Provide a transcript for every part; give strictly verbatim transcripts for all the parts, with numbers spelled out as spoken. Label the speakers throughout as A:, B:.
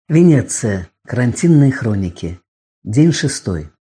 A: Венеция. Карантинные хроники. День шестой.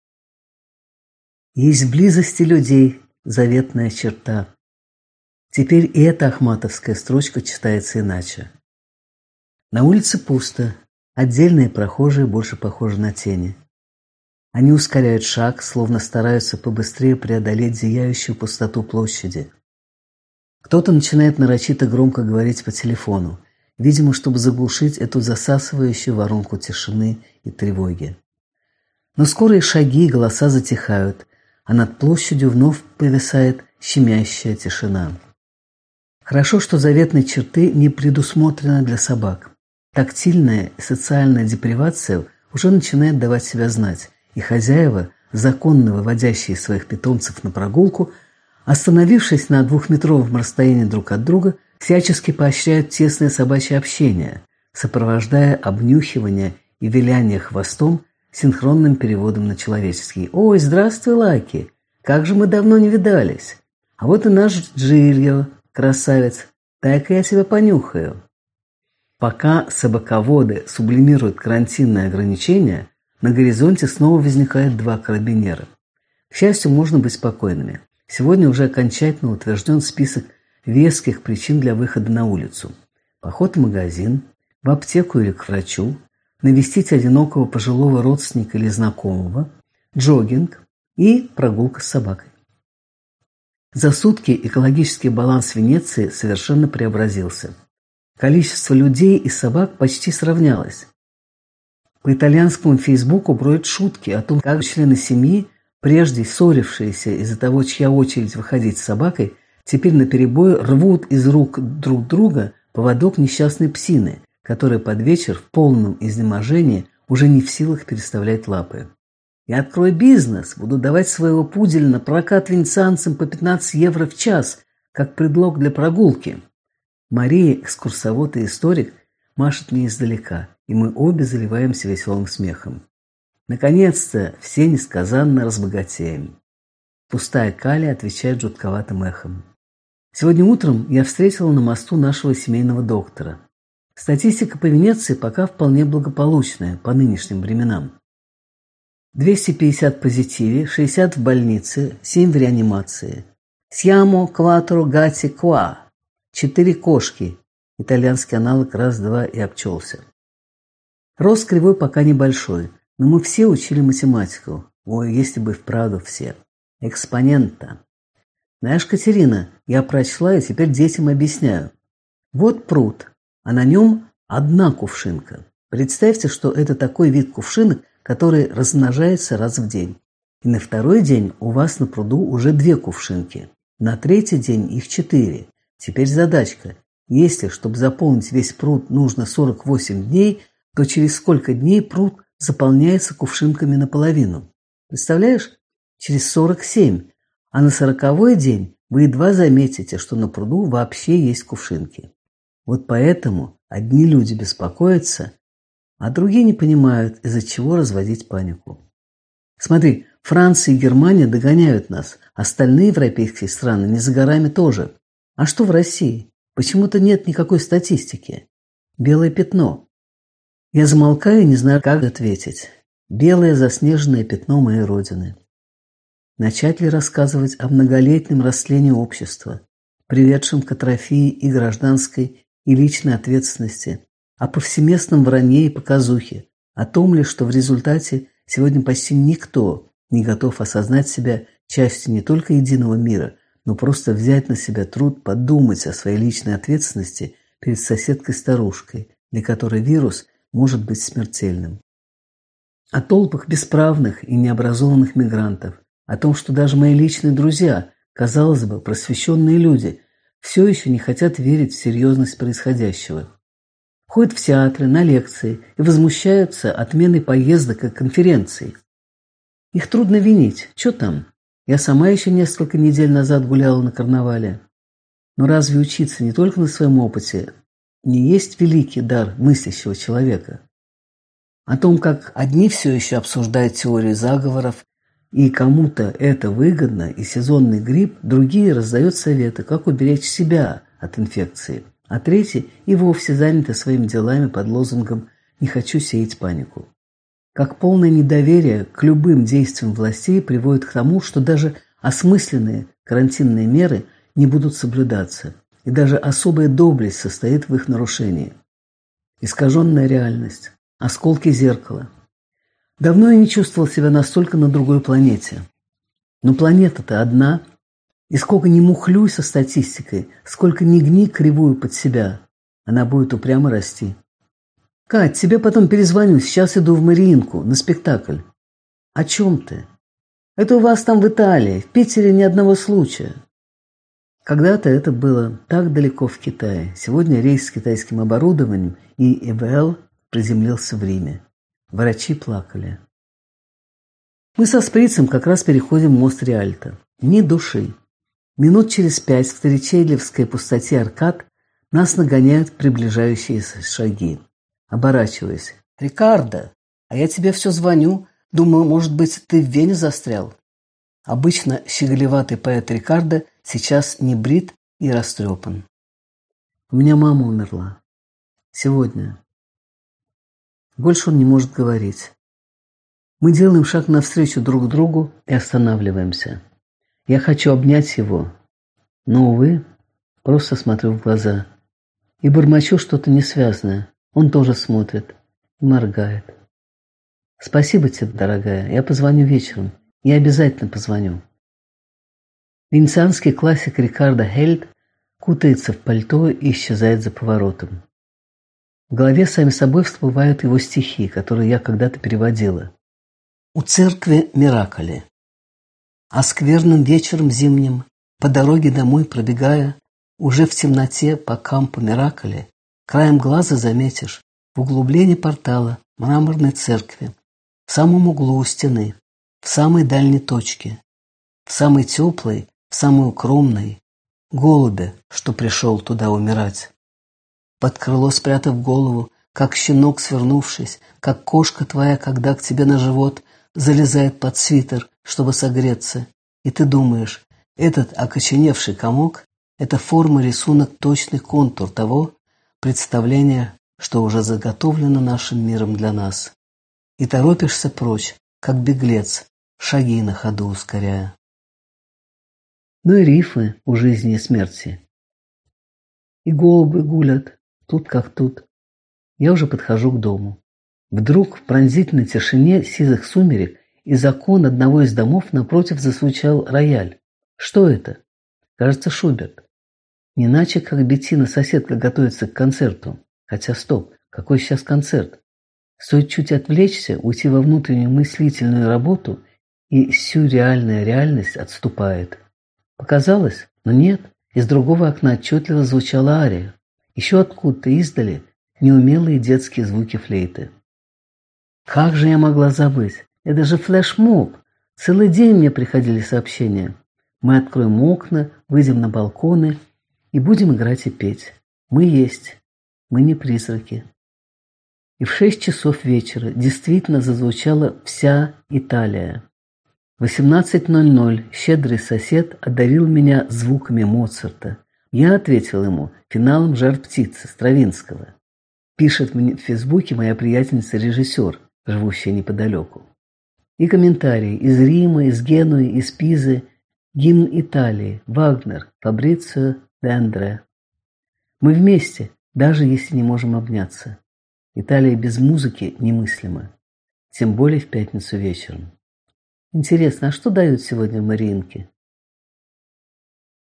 A: Есть в близости людей заветная черта. Теперь и эта ахматовская строчка читается иначе. На улице пусто. Отдельные прохожие больше похожи на тени. Они ускоряют шаг, словно стараются побыстрее преодолеть зияющую пустоту площади. Кто-то начинает нарочито громко говорить по телефону, видимо, чтобы заглушить эту засасывающую воронку тишины и тревоги. Но скорые шаги и голоса затихают, а над площадью вновь повисает щемящая тишина. Хорошо, что заветной черты не предусмотрено для собак. Тактильная и социальная депривация уже начинает давать себя знать, и хозяева, законно выводящие своих питомцев на прогулку, остановившись на двухметровом расстоянии друг от друга, всячески поощряют тесное собачье общение, сопровождая обнюхивание и виляние хвостом синхронным переводом на человеческий. «Ой, здравствуй, Лаки! Как же мы давно не видались! А вот и наш Джильо, красавец! Дай-ка я тебя понюхаю!» Пока собаководы сублимируют карантинные ограничения, на горизонте снова возникают два карабинера. К счастью, можно быть спокойными. Сегодня уже окончательно утвержден список веских причин для выхода на улицу. Поход в магазин, в аптеку или к врачу, навестить одинокого пожилого родственника или знакомого, джогинг и прогулка с собакой. За сутки экологический баланс Венеции совершенно преобразился. Количество людей и собак почти сравнялось. По итальянскому фейсбуку броют шутки о том, как члены семьи, прежде ссорившиеся из-за того, чья очередь выходить с собакой, теперь наперебой рвут из рук друг друга поводок несчастной псины, которая под вечер в полном изнеможении уже не в силах переставлять лапы. «Я открою бизнес, буду давать своего пуделя на прокат венецианцам по пятнадцать евро в час, как предлог для прогулки». Мария, экскурсовод и историк, машет мне издалека, и мы обе заливаемся веселым смехом. Наконец-то все несказанно разбогатеем. Пустая Калия отвечает жутковатым эхом. Сегодня утром я встретила на мосту нашего семейного доктора. Статистика по Венеции пока вполне благополучная по нынешним временам. двести пятьдесят позитиве, шестьдесят в больнице, семь в реанимации. Siamo quattro gatti qua. Четыре кошки. Итальянский аналог раз-два и обчелся. Рост кривой пока небольшой, но мы все учили математику. Ой, если бы вправду все. Экспонента. Знаешь, Катерина, я прочла и теперь детям объясняю. Вот пруд, а на нем одна кувшинка. Представьте, что это такой вид кувшинок, который размножается раз в день. И на второй день у вас на пруду уже две кувшинки. На третий день их четыре. Теперь задачка. Если, чтобы заполнить весь пруд, нужно сорок восемь дней, то через сколько дней пруд заполняется кувшинками наполовину? Представляешь? Через сорок семь. А на сороковой день вы едва заметите, что на пруду вообще есть кувшинки. Вот поэтому одни люди беспокоятся, а другие не понимают, из-за чего разводить панику. Смотри, Франция и Германия догоняют нас, остальные европейские страны не за горами тоже. А что в России? Почему-то нет никакой статистики. Белое пятно. Я замолкаю и не знаю, как ответить. Белое заснеженное пятно моей родины. Начать ли рассказывать о многолетнем растлении общества, приведшем к атрофии и гражданской, и личной ответственности, о повсеместном вранье и показухе, о том ли, что в результате сегодня почти никто не готов осознать себя частью не только единого мира, но просто взять на себя труд подумать о своей личной ответственности перед соседкой-старушкой, для которой вирус может быть смертельным. О толпах бесправных и необразованных мигрантов, о том, что даже мои личные друзья, казалось бы, просвещенные люди, все еще не хотят верить в серьезность происходящего. Ходят в театры, на лекции и возмущаются отменой поездок и конференций. Их трудно винить. Что там? Я сама еще несколько недель назад гуляла на карнавале. Но разве учиться не только на своем опыте не есть великий дар мыслящего человека? О том, как одни все еще обсуждают теорию заговоров, и кому-то это выгодно, и сезонный грипп, другие раздают советы, как уберечь себя от инфекции, а третьи и вовсе заняты своими делами под лозунгом не хочу сеять панику. Как полное недоверие к любым действиям властей приводит к тому, что даже осмысленные карантинные меры не будут соблюдаться, и даже особая доблесть состоит в их нарушении. Искаженная реальность, осколки зеркала. Давно я не чувствовал себя настолько на другой планете. Но планета-то одна, и сколько ни мухлюй со статистикой, сколько ни гни кривую под себя, она будет упрямо расти. «Кать, тебе потом перезвоню, сейчас иду в Мариинку на спектакль». «О чем ты?» «Это у вас там в Италии, в Питере ни одного случая». Когда-то это было так далеко в Китае. Сегодня рейс с китайским оборудованием и И В Л приземлился в Риме. Врачи плакали. Мы со Сприцем как раз переходим мост Риальто. Ни души. Минут через пять в Торричеллевской пустоте аркад нас нагоняют приближающиеся шаги. Оборачиваясь. «Рикардо, а я тебе все звоню. Думаю, может быть, ты в Вене застрял?» Обычно щеголеватый поэт Рикардо сейчас не брит и растрепан. «У меня мама умерла. Сегодня». Больше он не может говорить. Мы делаем шаг навстречу друг другу и останавливаемся. Я хочу обнять его, но, увы, просто смотрю в глаза. И бормочу что-то несвязное. Он тоже смотрит и моргает. «Спасибо тебе, дорогая. Я позвоню вечером. Я обязательно позвоню». Венецианский классик Рикардо Хельд кутается в пальто и исчезает за поворотом. В голове сами собой всплывают его стихи, которые я когда-то переводила. «У церкви Мираколе. А скверным вечером зимним, по дороге домой пробегая, уже в темноте по кампу Мираколе, краем глаза заметишь в углублении портала мраморной церкви, в самом углу у стены, в самой дальней точке, в самой теплой, в самой укромной, голубя, что пришел туда умирать. Под крыло спрятав голову, как щенок свернувшись, как кошка твоя, когда к тебе на живот залезает под свитер, чтобы согреться, и ты думаешь, этот окоченевший комок – это форма, рисунок, точный контур того представления, что уже заготовлено нашим миром для нас. И торопишься прочь, как беглец, шаги на ходу ускоряя». Ну и рифы у жизни и смерти. И голуби гулят, тут как тут. Я уже подхожу к дому. Вдруг в пронзительной тишине сизых сумерек из окон одного из домов напротив зазвучал рояль. Что это? Кажется, Шуберт. Не иначе, как Беттина, соседка, готовится к концерту. Хотя стоп, какой сейчас концерт? Стоит чуть отвлечься, уйти во внутреннюю мыслительную работу, и сюрреальная реальность отступает. Показалось? Но нет. Из другого окна отчетливо звучала ария. Еще откуда-то издали неумелые детские звуки флейты. Как же я могла забыть? Это же флешмоб. Целый день мне приходили сообщения. Мы откроем окна, выйдем на балконы и будем играть и петь. Мы есть. Мы не призраки. И в шесть часов вечера действительно зазвучала вся Италия. В восемнадцать ноль ноль щедрый сосед одарил меня звуками Моцарта. Я ответил ему финалом «Жар-птицы» Стравинского. Пишет мне в Фейсбуке моя приятельница-режиссер, живущая неподалеку. И комментарии из Рима, из Генуи, из Пизы, гимн Италии, Вагнер, Фабрицио де Андре. Мы вместе, даже если не можем обняться. Италия без музыки немыслима, тем более в пятницу вечером. Интересно, а что дают сегодня в Мариинке?